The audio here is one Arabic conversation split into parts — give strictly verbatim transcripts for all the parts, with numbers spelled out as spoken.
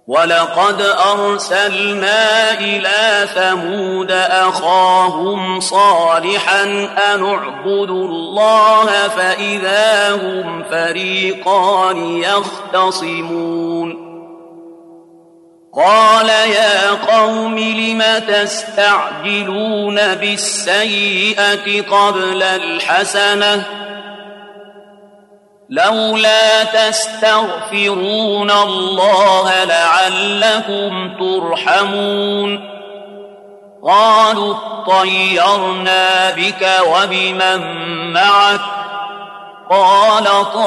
ولقد أرسلنا إلى ثمود أخاهم صالحا أن اعبدوا الله فإذا هم فريقان يختصمون قال يا قوم لم تستعجلون بالسيئة قبل الحسنة لولا تستغفرون الله لعلكم ترحمون قالوا اطيرنا بك وبمن معك قال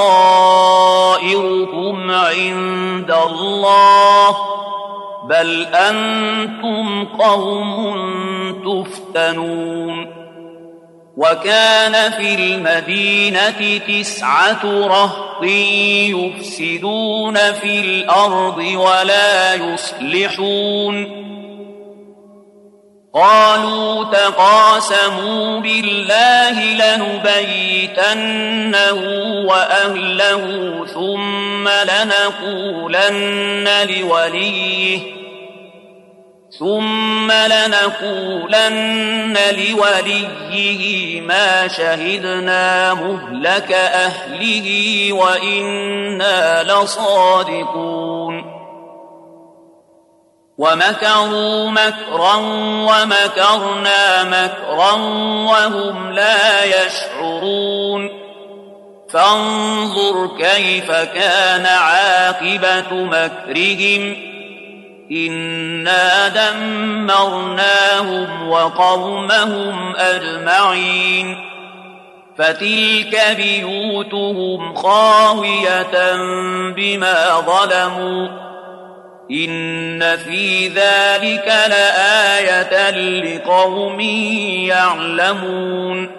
طائركم عند الله بل أنتم قوم تفتنون وكان في المدينة تسعة رهط يفسدون في الأرض ولا يصلحون قالوا تقاسموا بالله لنبيتنه وأهله ثم لنقولن لوليه ثم لنقولن لوليه ما شهدنا مهلك أهله وإنا لصادقون ومكروا مكرا ومكرنا مكرا وهم لا يشعرون فانظر كيف كان عاقبة مكرهم إنا دمرناهم وقومهم أجمعين فتلك بيوتهم خاوية بما ظلموا إن في ذلك لآية لقوم يعلمون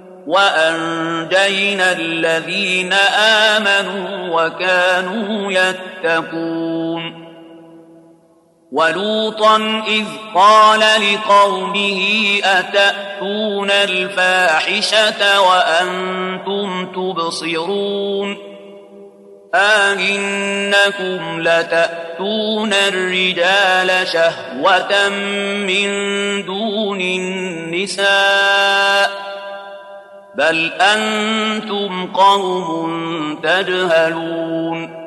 وأنجينا الذين آمنوا وكانوا يتقون ولوطا إذ قال لقومه أتأتون الفاحشة وأنتم تبصرون أئنكم لتأتون الرجال شهوة من دون النساء بل أنتم قوم تجهلون